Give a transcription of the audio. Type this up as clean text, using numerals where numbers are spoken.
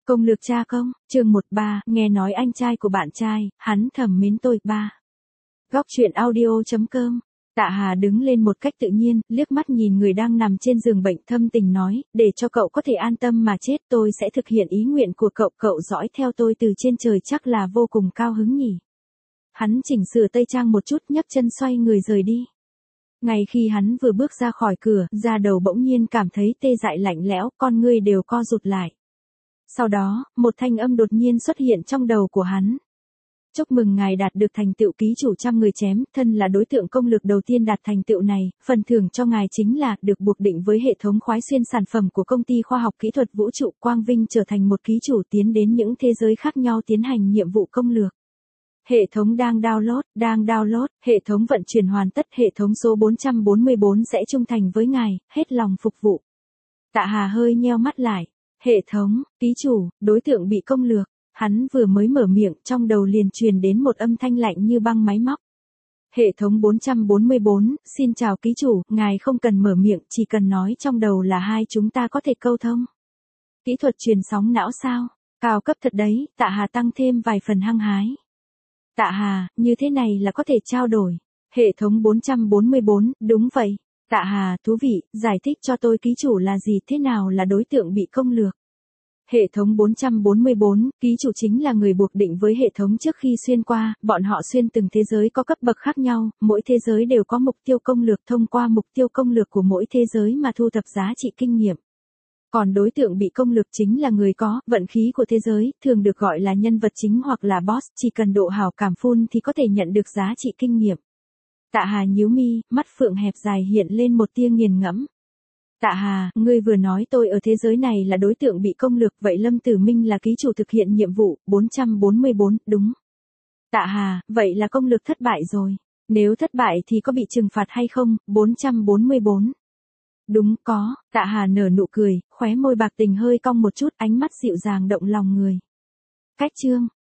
Công lược cha công, chương 13, nghe nói anh trai của bạn trai, hắn thầm mến tôi. 3. Góc truyện audio.com. Tạ Hà đứng lên một cách tự nhiên, liếc mắt nhìn người đang nằm trên giường bệnh, thâm tình nói, để cho cậu có thể an tâm mà chết, tôi sẽ thực hiện ý nguyện của cậu, cậu dõi theo tôi từ trên trời chắc là vô cùng cao hứng nhỉ. Hắn chỉnh sửa tây trang một chút, nhấc chân xoay người rời đi. Ngay khi hắn vừa bước ra khỏi cửa, da đầu bỗng nhiên cảm thấy tê dại lạnh lẽo, con ngươi đều co rụt lại. Sau đó, một thanh âm đột nhiên xuất hiện trong đầu của hắn. Chúc mừng ngài đạt được thành tựu ký chủ trăm người chém, thân là đối tượng công lực đầu tiên đạt thành tựu này, phần thưởng cho ngài chính là được buộc định với hệ thống khoái xuyên sản phẩm của công ty khoa học kỹ thuật vũ trụ Quang Vinh, trở thành một ký chủ tiến đến những thế giới khác nhau tiến hành nhiệm vụ công lược. Hệ thống đang download, hệ thống vận chuyển hoàn tất, hệ thống số 444 sẽ trung thành với ngài, hết lòng phục vụ. Tạ Hà hơi nheo mắt lại. Hệ thống, ký chủ, đối tượng bị công lược. Hắn vừa mới mở miệng, trong đầu liền truyền đến một âm thanh lạnh như băng máy móc. Hệ thống 444, xin chào ký chủ, ngài không cần mở miệng, chỉ cần nói trong đầu là hai chúng ta có thể câu thông. Kỹ thuật truyền sóng não sao? Cao cấp thật đấy, Tạ Hà tăng thêm vài phần hăng hái. Tạ Hà, như thế này là có thể trao đổi. Hệ thống 444, đúng vậy. Tạ Hà, thú vị, giải thích cho tôi ký chủ là gì, thế nào là đối tượng bị công lược. Hệ thống 444, ký chủ chính là người buộc định với hệ thống trước khi xuyên qua, bọn họ xuyên từng thế giới có cấp bậc khác nhau, mỗi thế giới đều có mục tiêu công lược, thông qua mục tiêu công lược của mỗi thế giới mà thu thập giá trị kinh nghiệm. Còn đối tượng bị công lược chính là người có vận khí của thế giới, thường được gọi là nhân vật chính hoặc là boss, chỉ cần độ hảo cảm full thì có thể nhận được giá trị kinh nghiệm. Tạ Hà nhíu mi, mắt phượng hẹp dài hiện lên một tia nghiền ngẫm. Tạ Hà, ngươi vừa nói tôi ở thế giới này là đối tượng bị công lược, vậy Lâm Tử Minh là ký chủ thực hiện nhiệm vụ 444, đúng. Tạ Hà, vậy là công lược thất bại rồi. Nếu thất bại thì có bị trừng phạt hay không? 444. Đúng, có. Tạ Hà nở nụ cười, khóe môi bạc tình hơi cong một chút, ánh mắt dịu dàng động lòng người. Cách chương